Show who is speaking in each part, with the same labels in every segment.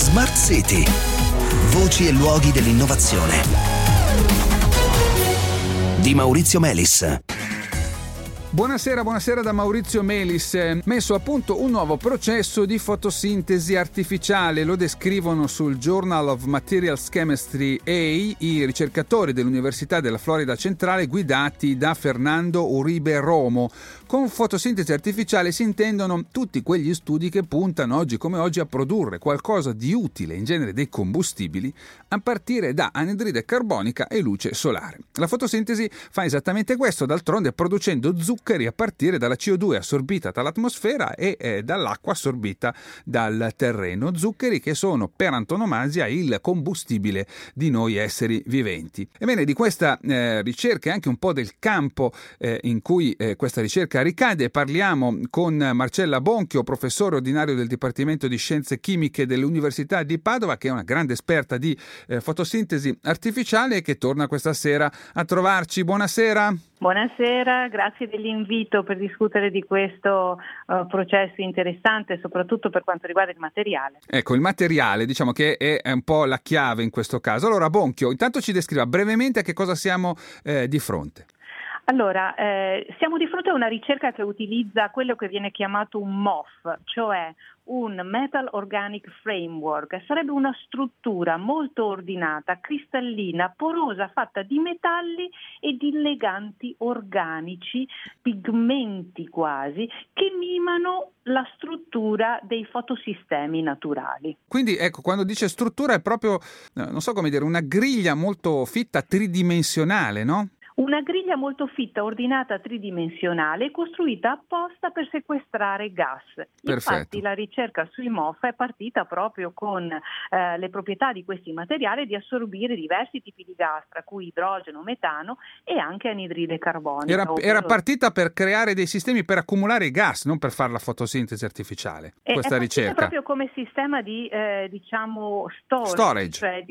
Speaker 1: Smart City. Voci e luoghi dell'innovazione. Di Maurizio Melis.
Speaker 2: Buonasera da Maurizio Melis. Messo a punto un nuovo processo di fotosintesi artificiale. Lo descrivono sul Journal of Materials Chemistry A i ricercatori dell'Università della Florida Centrale guidati da Fernando Uribe Romo. Con fotosintesi artificiale si intendono tutti quegli studi che puntano oggi come oggi a produrre qualcosa di utile, in genere dei combustibili, a partire da anidride carbonica e luce solare. La fotosintesi fa esattamente questo, d'altronde producendo zuccheri a partire dalla CO2 assorbita dall'atmosfera e dall'acqua assorbita dal terreno. Zuccheri che sono per antonomasia il combustibile di noi esseri viventi. Ebbene, di questa ricerca e anche un po' del campo in cui questa ricerca ricade parliamo con Marcella Bonchio, professore ordinario del Dipartimento di Scienze Chimiche dell'Università di Padova, che è una grande esperta di fotosintesi artificiale e che torna questa sera a trovarci. Buonasera.
Speaker 3: Buonasera, grazie dell'invito per discutere di questo processo interessante, soprattutto per quanto riguarda il materiale. Ecco, il materiale diciamo che è un po' la chiave in questo caso. Allora, Bonchio, intanto ci descriva brevemente a che cosa siamo di fronte. Allora, siamo di fronte a una ricerca che utilizza quello che viene chiamato un MOF, cioè un Metal Organic Framework. Sarebbe una struttura molto ordinata, cristallina, porosa, fatta di metalli e di leganti organici, pigmenti quasi, che mimano la struttura dei fotosistemi naturali.
Speaker 2: Quindi ecco, quando dice struttura è proprio, non so come dire, una griglia molto fitta, tridimensionale, no?
Speaker 3: Una griglia molto fitta, ordinata, tridimensionale, costruita apposta per sequestrare gas.
Speaker 2: Perfetto.
Speaker 3: Infatti la ricerca sui MOF è partita proprio con le proprietà di questi materiali di assorbire diversi tipi di gas, tra cui idrogeno, metano e anche anidride carbonica.
Speaker 2: Era partita per creare dei sistemi per accumulare i gas, non per fare la fotosintesi artificiale. Questa ricerca
Speaker 3: proprio come sistema di storage, cioè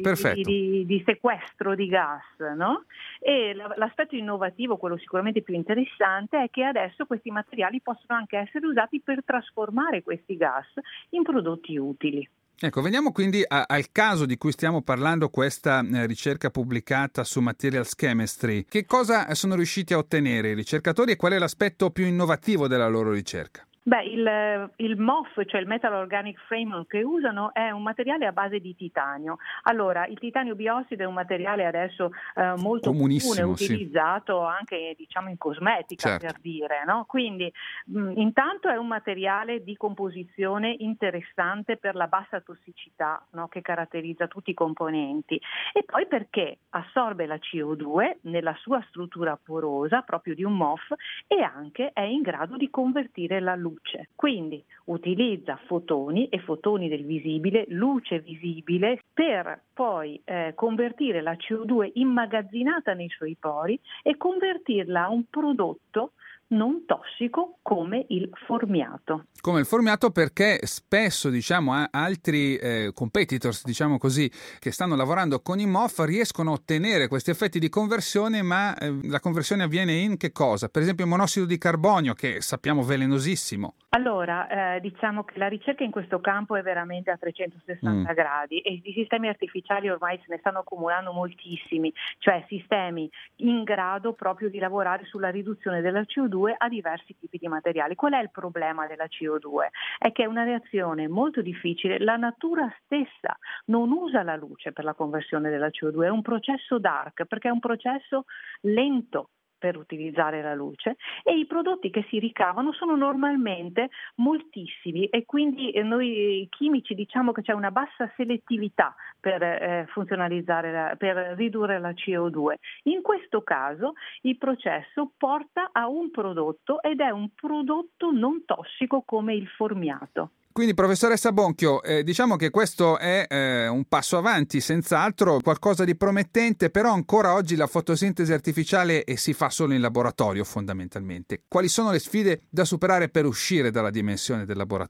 Speaker 3: di sequestro di gas, no? E l'aspetto innovativo, quello sicuramente più interessante, è che adesso questi materiali possono anche essere usati per trasformare questi gas in prodotti utili.
Speaker 2: Ecco, veniamo quindi al caso di cui stiamo parlando, questa ricerca pubblicata su Materials Chemistry. Che cosa sono riusciti a ottenere i ricercatori e qual è l'aspetto più innovativo della loro ricerca?
Speaker 3: Beh, il MOF, cioè il Metal Organic Framework che usano, è un materiale a base di titanio. Allora, il titanio biossido è un materiale adesso molto comune, utilizzato anche in cosmetica, certo, per dire, no? Quindi intanto è un materiale di composizione interessante per la bassa tossicità, no, che caratterizza tutti i componenti, e poi perché assorbe la CO2 nella sua struttura porosa proprio di un MOF e anche è in grado di convertire la luce. Quindi utilizza fotoni e fotoni del visibile, luce visibile, per poi convertire la CO2 immagazzinata nei suoi pori e convertirla a un prodotto non tossico come il formiato.
Speaker 2: Come il formiato, perché spesso altri competitors, così, che stanno lavorando con i MOF riescono a ottenere questi effetti di conversione, ma la conversione avviene in che cosa? Per esempio il monossido di carbonio, che sappiamo velenosissimo.
Speaker 3: Allora, diciamo che la ricerca in questo campo è veramente a 360 gradi e di sistemi artificiali ormai se ne stanno accumulando moltissimi, cioè sistemi in grado proprio di lavorare sulla riduzione della CO2 a diversi tipi di materiali. Qual è il problema della CO2? È che è una reazione molto difficile, la natura stessa non usa la luce per la conversione della CO2, è un processo dark perché è un processo lento per utilizzare la luce, e i prodotti che si ricavano sono normalmente moltissimi e quindi noi chimici diciamo che c'è una bassa selettività per funzionalizzare, per ridurre la CO2. In questo caso il processo porta a un prodotto ed è un prodotto non tossico come il formiato.
Speaker 2: Quindi, professoressa Bonchio, diciamo che questo è un passo avanti, senz'altro, qualcosa di promettente, però ancora oggi la fotosintesi artificiale si fa solo in laboratorio fondamentalmente. Quali sono le sfide da superare per uscire dalla dimensione del laboratorio?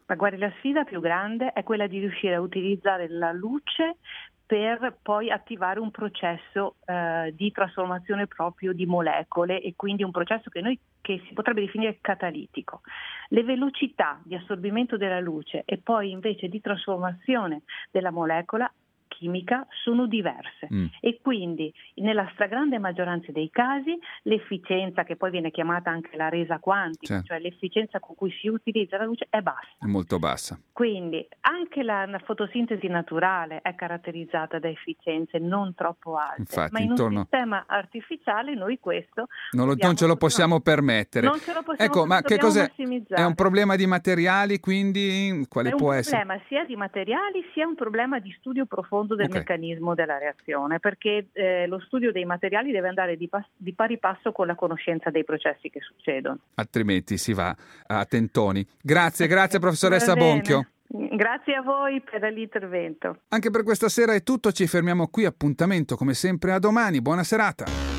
Speaker 3: Ma guardi, la sfida più grande è quella di riuscire a utilizzare la luce per poi attivare un processo di trasformazione proprio di molecole, e quindi un processo che si potrebbe definire catalitico. Le velocità di assorbimento della luce e poi invece di trasformazione della molecola chimica sono diverse e quindi nella stragrande maggioranza dei casi l'efficienza, che poi viene chiamata anche la resa quantica, cioè l'efficienza con cui si utilizza la luce, è bassa.
Speaker 2: È molto bassa.
Speaker 3: Quindi anche la fotosintesi naturale è caratterizzata da efficienze non troppo alte.
Speaker 2: Infatti,
Speaker 3: ma in un sistema artificiale noi questo
Speaker 2: non ce lo possiamo permettere.
Speaker 3: Non ce lo possiamo,
Speaker 2: ecco, ma che cos'è?
Speaker 3: Massimizzare.
Speaker 2: È un problema di materiali, quindi quale può essere?
Speaker 3: È un problema sia di materiali sia un problema di studio profondo del meccanismo della reazione, perché lo studio dei materiali deve andare di pari passo con la conoscenza dei processi che succedono.
Speaker 2: Altrimenti si va a tentoni. Grazie professoressa Bonchio.
Speaker 3: Grazie a voi per l'intervento.
Speaker 2: Anche per questa sera è tutto, ci fermiamo qui, appuntamento come sempre a domani, buona serata.